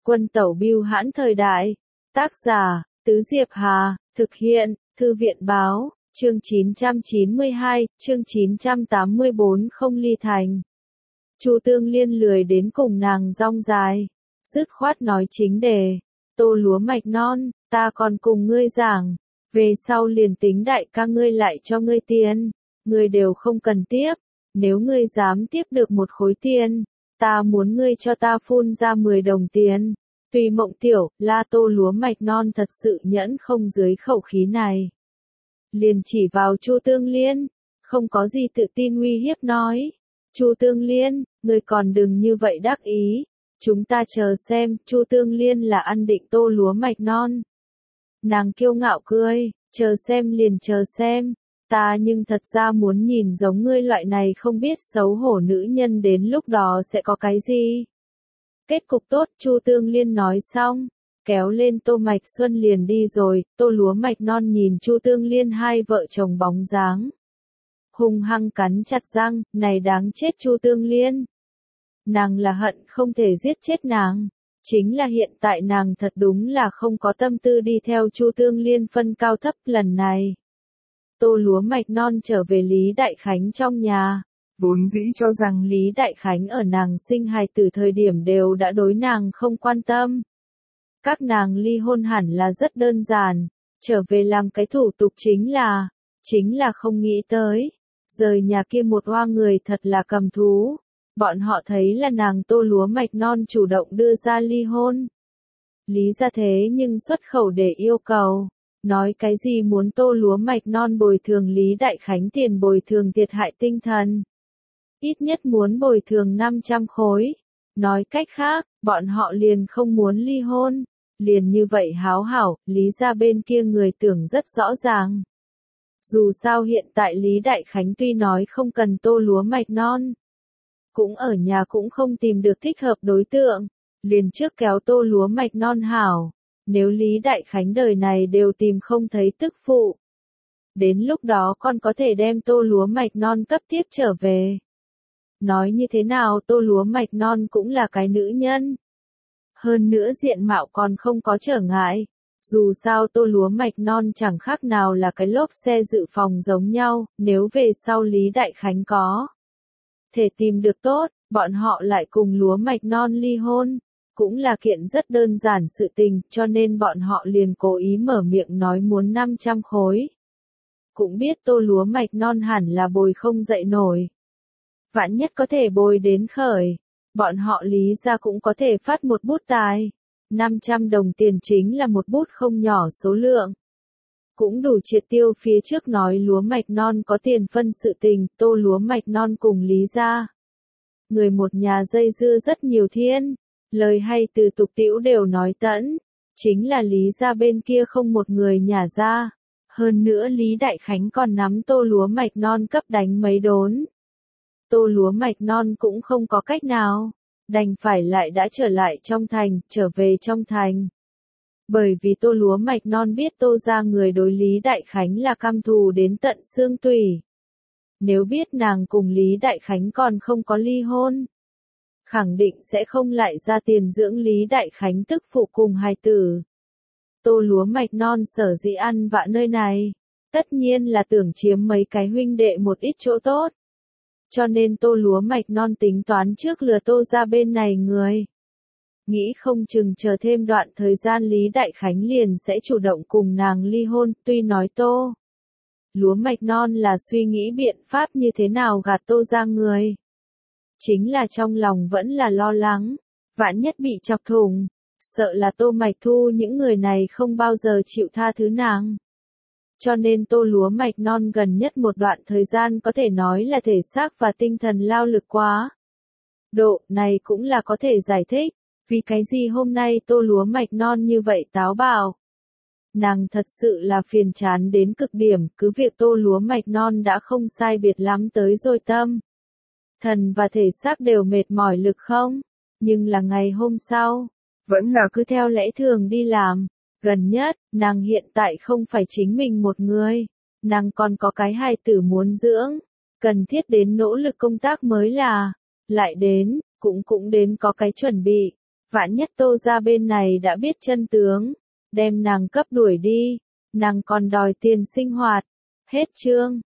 Quân tẩu bưu hãn thời đại. Tác giả, Tứ Diệp Hà, thực hiện, Thư viện báo, chương 992, chương 984 không ly thành. Chu Tương Liên lười đến cùng nàng rong dài, dứt khoát nói chính đề, tô lúa mạch non, ta còn cùng ngươi giảng, về sau liền tính đại ca ngươi lại cho ngươi tiền, ngươi đều không cần tiếp, nếu ngươi dám tiếp được một khối tiền, ta muốn ngươi cho ta phun ra 10 đồng tiền. Tùy Mộng Tiểu, la tô lúa mạch non thật sự nhẫn không dưới khẩu khí này. Liền chỉ vào Chu Tương Liên, không có gì tự tin uy hiếp nói. Chu Tương Liên, ngươi còn đừng như vậy đắc ý, chúng ta chờ xem, Chu Tương Liên là ăn định tô lúa mạch non. Nàng kiêu ngạo cười, chờ xem liền chờ xem, ta nhưng thật ra muốn nhìn giống ngươi loại này không biết xấu hổ nữ nhân đến lúc đó sẽ có cái gì. Kết cục tốt, Chu Tương Liên nói xong, kéo lên Tô Mạch Xuân liền đi rồi, tô lúa mạch non nhìn Chu Tương Liên hai vợ chồng bóng dáng. Hung hăng cắn chặt răng, này đáng chết Chu Tương Liên. Nàng là hận không thể giết chết nàng, chính là hiện tại nàng thật đúng là không có tâm tư đi theo Chu Tương Liên phân cao thấp lần này. Tô lúa mạch non trở về Lý Đại Khánh trong nhà. Vốn dĩ cho rằng Lý Đại Khánh ở nàng sinh hài tử thời điểm đều đã đối nàng không quan tâm. Các nàng ly hôn hẳn là rất đơn giản, trở về làm cái thủ tục chính là không nghĩ tới. Rời nhà kia một hoa người thật là cầm thú. Bọn họ thấy là nàng tô lúa mạch non chủ động đưa ra ly hôn. Lý ra thế nhưng xuất khẩu để yêu cầu. Nói cái gì muốn tô lúa mạch non bồi thường Lý Đại Khánh tiền bồi thường thiệt hại tinh thần. Ít nhất muốn bồi thường 500 khối. Nói cách khác, bọn họ liền không muốn ly hôn. Liền như vậy háo hảo, Lý ra bên kia người tưởng rất rõ ràng. Dù sao hiện tại Lý Đại Khánh tuy nói không cần tô lúa mạch non. Cũng ở nhà cũng không tìm được thích hợp đối tượng. Liền trước kéo tô lúa mạch non hảo. Nếu Lý Đại Khánh đời này đều tìm không thấy tức phụ. Đến lúc đó con có thể đem tô lúa mạch non cấp tiếp trở về. Nói như thế nào tô lúa mạch non cũng là cái nữ nhân. Hơn nữa diện mạo còn không có trở ngại. Dù sao tô lúa mạch non chẳng khác nào là cái lốp xe dự phòng giống nhau, nếu về sau Lý Đại Khánh có thể tìm được tốt, bọn họ lại cùng lúa mạch non ly hôn. Cũng là kiện rất đơn giản sự tình, cho nên bọn họ liền cố ý mở miệng nói muốn 500 khối. Cũng biết tô lúa mạch non hẳn là bồi không dậy nổi. Vạn nhất có thể bồi đến khởi. Bọn họ Lý ra cũng có thể phát một bút tài. 500 đồng tiền chính là một bút không nhỏ số lượng. Cũng đủ triệt tiêu phía trước nói lúa mạch non có tiền phân sự tình, tô lúa mạch non cùng Lý ra. Người một nhà dây dưa rất nhiều thiên. Lời hay từ tục tĩu đều nói tẫn, chính là Lý ra bên kia không một người nhả ra. Hơn nữa Lý Đại Khánh còn nắm tô lúa mạch non cấp đánh mấy đốn. Tô lúa mạch non cũng không có cách nào, đành phải lại đã trở lại trong thành, trở về trong thành. Bởi vì tô lúa mạch non biết tô ra người đối Lý Đại Khánh là căm thù đến tận xương tủy. Nếu biết nàng cùng Lý Đại Khánh còn không có ly hôn, khẳng định sẽ không lại ra tiền dưỡng Lý Đại Khánh tức phụ cùng hài tử. Tô lúa mạch non sở dĩ ăn vạ nơi này, tất nhiên là tưởng chiếm mấy cái huynh đệ một ít chỗ tốt. Cho nên tô lúa mạch non tính toán trước lừa tô ra bên này người. Nghĩ không chừng chờ thêm đoạn thời gian Lý Đại Khánh liền sẽ chủ động cùng nàng ly hôn, tuy nói tô lúa mạch non là suy nghĩ biện pháp như thế nào gạt tô ra người. Chính là trong lòng vẫn là lo lắng, vạn nhất bị chọc thủng, sợ là tô mạch thu những người này không bao giờ chịu tha thứ nàng. Cho nên tô lúa mạch non gần nhất một đoạn thời gian có thể nói là thể xác và tinh thần lao lực quá. Độ này cũng là có thể giải thích, vì cái gì hôm nay tô lúa mạch non như vậy táo bạo. Nàng thật sự là phiền chán đến cực điểm, cứ việc tô lúa mạch non đã không sai biệt lắm tới rồi tâm. Thần và thể xác đều mệt mỏi lực không, nhưng là ngày hôm sau, vẫn là cứ theo lẽ thường đi làm. Gần nhất, nàng hiện tại không phải chính mình một người, nàng còn có cái hài tử muốn dưỡng, cần thiết đến nỗ lực công tác mới là, lại đến, cũng đến có cái chuẩn bị, Vạn nhất Tô gia bên này đã biết chân tướng, đem nàng cấp đuổi đi, nàng còn đòi tiền sinh hoạt. Hết chương.